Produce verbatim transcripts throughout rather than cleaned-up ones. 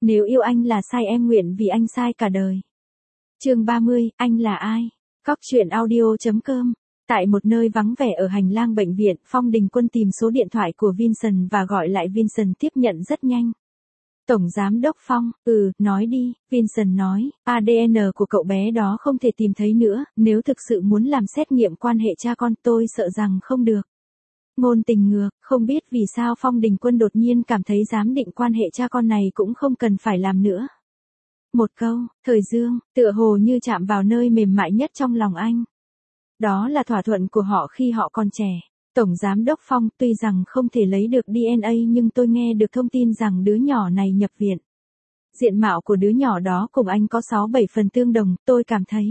Nếu yêu anh là sai em nguyện vì anh sai cả đời. Chương ba mươi, anh là ai? Cóc truyện audio chấm com. Tại một nơi vắng vẻ ở hành lang bệnh viện, Phong Đình Quân tìm số điện thoại của Vincent và gọi lại Vincent tiếp nhận rất nhanh. Tổng Giám đốc Phong, ừ, nói đi, Vincent nói, a đê en của cậu bé đó không thể tìm thấy nữa, nếu thực sự muốn làm xét nghiệm quan hệ cha con tôi sợ rằng không được. Ngôn tình ngược, không biết vì sao Phong Đình Quân đột nhiên cảm thấy giám định quan hệ cha con này cũng không cần phải làm nữa. Một câu, thời dương, tựa hồ như chạm vào nơi mềm mại nhất trong lòng anh. Đó là thỏa thuận của họ khi họ còn trẻ. Tổng Giám đốc Phong, tuy rằng không thể lấy được đê en a nhưng tôi nghe được thông tin rằng đứa nhỏ này nhập viện. Diện mạo của đứa nhỏ đó cùng anh có sáu bảy phần tương đồng, tôi cảm thấy.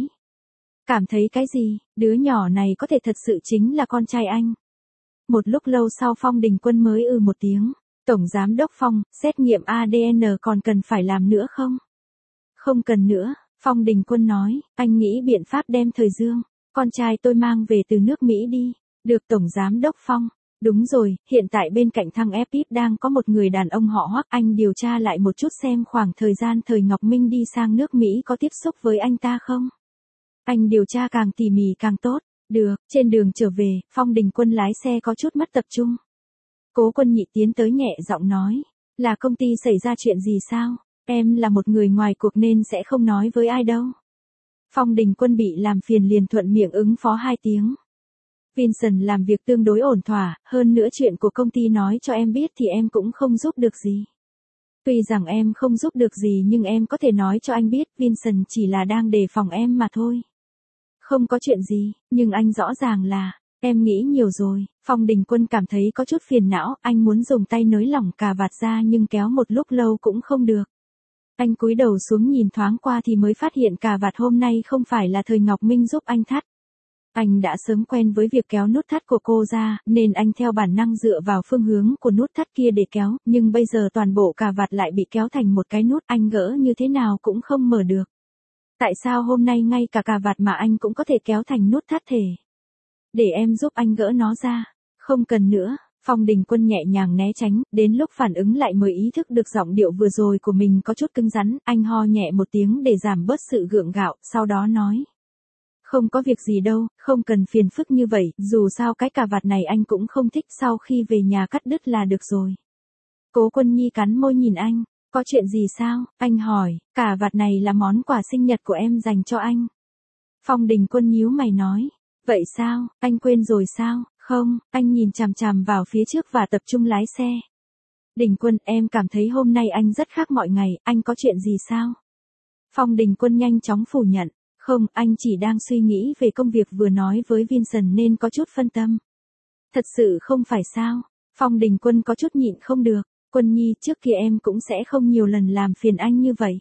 Cảm thấy cái gì, đứa nhỏ này có thể thật sự chính là con trai anh. Một lúc lâu sau Phong Đình Quân mới ừ một tiếng. Tổng Giám đốc Phong, xét nghiệm a đê en còn cần phải làm nữa không? Không cần nữa, Phong Đình Quân nói, anh nghĩ biện pháp đem thời dương, con trai tôi mang về từ nước Mỹ đi. Được Tổng Giám đốc Phong. Đúng rồi, hiện tại bên cạnh thằng ép i pê đang có một người đàn ông họ Hoắc, anh điều tra lại một chút xem khoảng thời gian thời Ngọc Minh đi sang nước Mỹ có tiếp xúc với anh ta không? Anh điều tra càng tỉ mỉ càng tốt. Được, trên đường trở về, Phong Đình Quân lái xe có chút mất tập trung. Cố Quân Nhị tiến tới nhẹ giọng nói, là công ty xảy ra chuyện gì sao? Em là một người ngoài cuộc nên sẽ không nói với ai đâu. Phong Đình Quân bị làm phiền liền thuận miệng ứng phó hai tiếng. Vincent làm việc tương đối ổn thỏa, hơn nữa chuyện của công ty nói cho em biết thì em cũng không giúp được gì. Tuy rằng em không giúp được gì nhưng em có thể nói cho anh biết Vincent chỉ là đang đề phòng em mà thôi. Không có chuyện gì, nhưng anh rõ ràng là, em nghĩ nhiều rồi. Phong Đình Quân cảm thấy có chút phiền não, anh muốn dùng tay nới lỏng cà vạt ra nhưng kéo một lúc lâu cũng không được. Anh cúi đầu xuống nhìn thoáng qua thì mới phát hiện cà vạt hôm nay không phải là thời Ngọc Minh giúp anh thắt. Anh đã sớm quen với việc kéo nút thắt của cô ra, nên anh theo bản năng dựa vào phương hướng của nút thắt kia để kéo, nhưng bây giờ toàn bộ cà vạt lại bị kéo thành một cái nút, anh gỡ như thế nào cũng không mở được. Tại sao hôm nay ngay cả cà vạt mà anh cũng có thể kéo thành nút thắt thể? Để em giúp anh gỡ nó ra. Không cần nữa, Phong Đình Quân nhẹ nhàng né tránh, đến lúc phản ứng lại mới ý thức được giọng điệu vừa rồi của mình có chút cứng rắn, anh ho nhẹ một tiếng để giảm bớt sự gượng gạo, sau đó nói. Không có việc gì đâu, không cần phiền phức như vậy, dù sao cái cà vạt này anh cũng không thích, sau khi về nhà cắt đứt là được rồi. Cố Quân Nhi cắn môi nhìn anh, có chuyện gì sao? Anh hỏi, cà vạt này là món quà sinh nhật của em dành cho anh. Phong Đình Quân nhíu mày nói, vậy sao, anh quên rồi sao? Không, anh nhìn chằm chằm vào phía trước và tập trung lái xe. Đình Quân, em cảm thấy hôm nay anh rất khác mọi ngày, anh có chuyện gì sao? Phong Đình Quân nhanh chóng phủ nhận. Không, anh chỉ đang suy nghĩ về công việc vừa nói với Vincent nên có chút phân tâm. Thật sự không phải sao? Phong Đình Quân có chút nhịn không được. Quân Nhi, trước kia em cũng sẽ không nhiều lần làm phiền anh như vậy.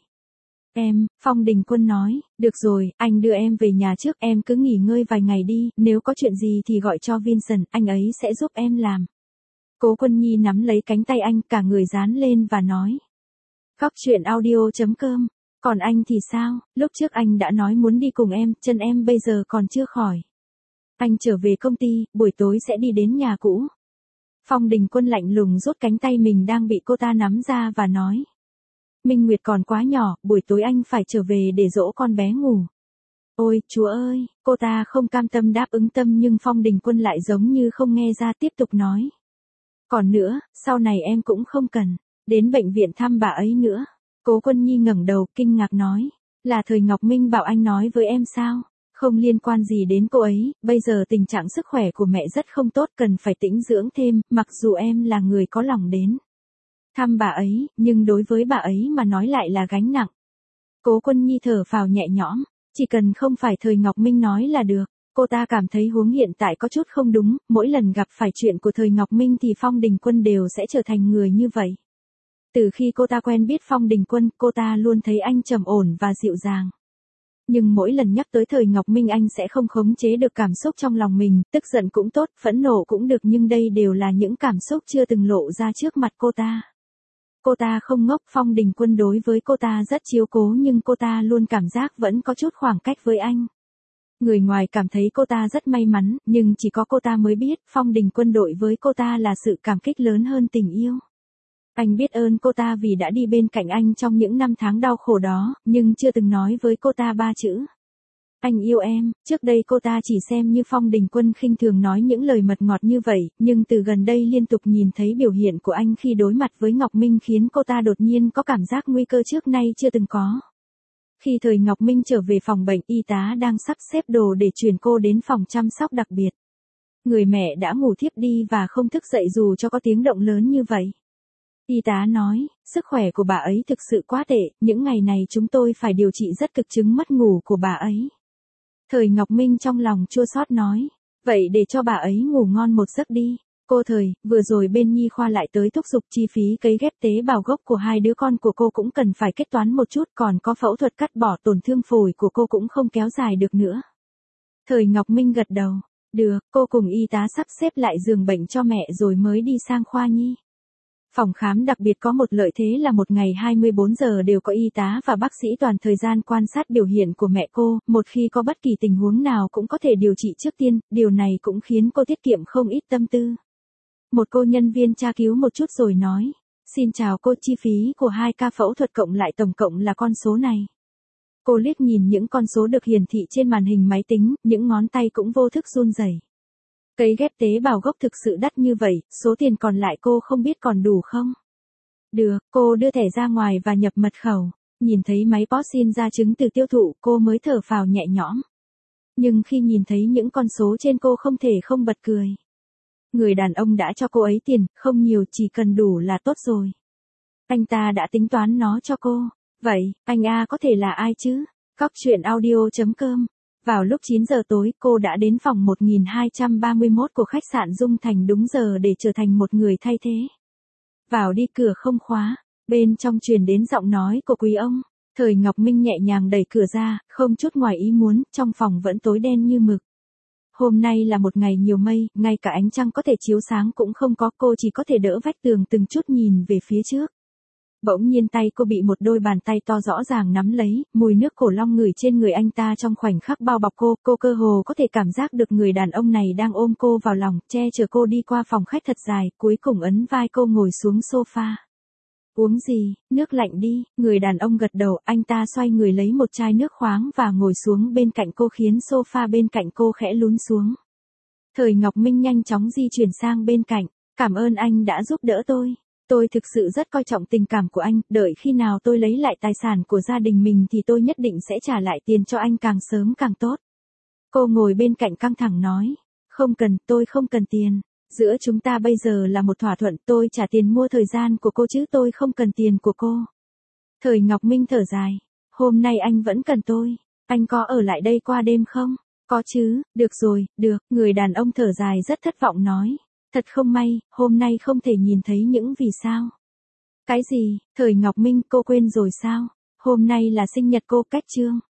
Em, Phong Đình Quân nói, được rồi, anh đưa em về nhà trước, em cứ nghỉ ngơi vài ngày đi, nếu có chuyện gì thì gọi cho Vincent, anh ấy sẽ giúp em làm. Cố Quân Nhi nắm lấy cánh tay anh, cả người dán lên và nói. Cóc truyện audio chấm com. Còn anh thì sao, lúc trước anh đã nói muốn đi cùng em, chân em bây giờ còn chưa khỏi. Anh trở về công ty, buổi tối sẽ đi đến nhà cũ. Phong Đình Quân lạnh lùng rút cánh tay mình đang bị cô ta nắm ra và nói. Minh Nguyệt còn quá nhỏ, buổi tối anh phải trở về để dỗ con bé ngủ. Ôi, chúa ơi, cô ta không cam tâm đáp ứng tâm nhưng Phong Đình Quân lại giống như không nghe ra tiếp tục nói. Còn nữa, sau này em cũng không cần, đến bệnh viện thăm bà ấy nữa. Cố Quân Nhi ngẩng đầu, kinh ngạc nói, là thời Ngọc Minh bảo anh nói với em sao? Không liên quan gì đến cô ấy, bây giờ tình trạng sức khỏe của mẹ rất không tốt, cần phải tĩnh dưỡng thêm, mặc dù em là người có lòng đến thăm bà ấy, nhưng đối với bà ấy mà nói lại là gánh nặng. Cố Quân Nhi thở phào nhẹ nhõm, chỉ cần không phải thời Ngọc Minh nói là được. Cô ta cảm thấy huống hiện tại có chút không đúng, mỗi lần gặp phải chuyện của thời Ngọc Minh thì Phong Đình Quân đều sẽ trở thành người như vậy. Từ khi cô ta quen biết Phong Đình Quân, cô ta luôn thấy anh trầm ổn và dịu dàng. Nhưng mỗi lần nhắc tới thời Ngọc Minh anh sẽ không khống chế được cảm xúc trong lòng mình, tức giận cũng tốt, phẫn nộ cũng được nhưng đây đều là những cảm xúc chưa từng lộ ra trước mặt cô ta. Cô ta không ngốc, Phong Đình Quân đối với cô ta rất chiếu cố nhưng cô ta luôn cảm giác vẫn có chút khoảng cách với anh. Người ngoài cảm thấy cô ta rất may mắn, nhưng chỉ có cô ta mới biết, Phong Đình Quân đối với cô ta là sự cảm kích lớn hơn tình yêu. Anh biết ơn cô ta vì đã đi bên cạnh anh trong những năm tháng đau khổ đó, nhưng chưa từng nói với cô ta ba chữ. Anh yêu em. Trước đây cô ta chỉ xem như Phong Đình Quân khinh thường nói những lời mật ngọt như vậy, nhưng từ gần đây liên tục nhìn thấy biểu hiện của anh khi đối mặt với Ngọc Minh khiến cô ta đột nhiên có cảm giác nguy cơ trước nay chưa từng có. Khi thời Ngọc Minh trở về phòng bệnh, y tá đang sắp xếp đồ để chuyển cô đến phòng chăm sóc đặc biệt. Người mẹ đã ngủ thiếp đi và không thức dậy dù cho có tiếng động lớn như vậy. Y tá nói, sức khỏe của bà ấy thực sự quá tệ, những ngày này chúng tôi phải điều trị rất cực chứng mất ngủ của bà ấy. Thời Ngọc Minh trong lòng chua xót nói, vậy để cho bà ấy ngủ ngon một giấc đi. Cô Thời, vừa rồi bên nhi khoa lại tới thúc giục chi phí cấy ghép tế bào gốc của hai đứa con của cô cũng cần phải kết toán một chút, còn có phẫu thuật cắt bỏ tổn thương phổi của cô cũng không kéo dài được nữa. Thời Ngọc Minh gật đầu, được, cô cùng y tá sắp xếp lại giường bệnh cho mẹ rồi mới đi sang khoa nhi. Phòng khám đặc biệt có một lợi thế là một ngày hai mươi bốn giờ đều có y tá và bác sĩ toàn thời gian quan sát biểu hiện của mẹ cô, một khi có bất kỳ tình huống nào cũng có thể điều trị trước tiên, điều này cũng khiến cô tiết kiệm không ít tâm tư. Một cô nhân viên tra cứu một chút rồi nói, xin chào cô, chi phí của hai ca phẫu thuật cộng lại tổng cộng là con số này. Cô liếc nhìn những con số được hiển thị trên màn hình máy tính, những ngón tay cũng vô thức run rẩy. Cấy ghép tế bào gốc thực sự đắt như vậy, số tiền còn lại cô không biết còn đủ không? Được, cô đưa thẻ ra ngoài và nhập mật khẩu. Nhìn thấy máy pê o ét in ra chứng từ tiêu thụ, cô mới thở phào nhẹ nhõm. Nhưng khi nhìn thấy những con số trên cô không thể không bật cười. Người đàn ông đã cho cô ấy tiền, không nhiều, chỉ cần đủ là tốt rồi. Anh ta đã tính toán nó cho cô. Vậy, anh A có thể là ai chứ? Cóc truyện audio chấm com. Vào lúc chín giờ tối, cô đã đến phòng một nghìn hai trăm ba mươi mốt của khách sạn Dung Thành đúng giờ để trở thành một người thay thế. Vào đi, cửa không khóa, bên trong truyền đến giọng nói của quý ông. Thời Ngọc Minh nhẹ nhàng đẩy cửa ra, không chút ngoài ý muốn, trong phòng vẫn tối đen như mực. Hôm nay là một ngày nhiều mây, ngay cả ánh trăng có thể chiếu sáng cũng không có, cô chỉ có thể đỡ vách tường từng chút nhìn về phía trước. Bỗng nhiên tay cô bị một đôi bàn tay to rõ ràng nắm lấy, mùi nước cổ long ngửi trên người anh ta trong khoảnh khắc bao bọc cô, cô cơ hồ có thể cảm giác được người đàn ông này đang ôm cô vào lòng, che chở cô đi qua phòng khách thật dài, cuối cùng ấn vai cô ngồi xuống sofa. Uống gì, nước lạnh đi, người đàn ông gật đầu, anh ta xoay người lấy một chai nước khoáng và ngồi xuống bên cạnh cô khiến sofa bên cạnh cô khẽ lún xuống. Thời Ngọc Minh nhanh chóng di chuyển sang bên cạnh, cảm ơn anh đã giúp đỡ tôi. Tôi thực sự rất coi trọng tình cảm của anh, đợi khi nào tôi lấy lại tài sản của gia đình mình thì tôi nhất định sẽ trả lại tiền cho anh càng sớm càng tốt. Cô ngồi bên cạnh căng thẳng nói, không cần, tôi không cần tiền. Giữa chúng ta bây giờ là một thỏa thuận, tôi trả tiền mua thời gian của cô chứ tôi không cần tiền của cô. Thời Ngọc Minh thở dài, hôm nay anh vẫn cần tôi, anh có ở lại đây qua đêm không? Có chứ, được rồi, được, người đàn ông thở dài rất thất vọng nói. Thật không may, hôm nay không thể nhìn thấy những vì sao. Cái gì, Thời Ngọc Minh, cô quên rồi sao? Hôm nay là sinh nhật cô, Cách Trương.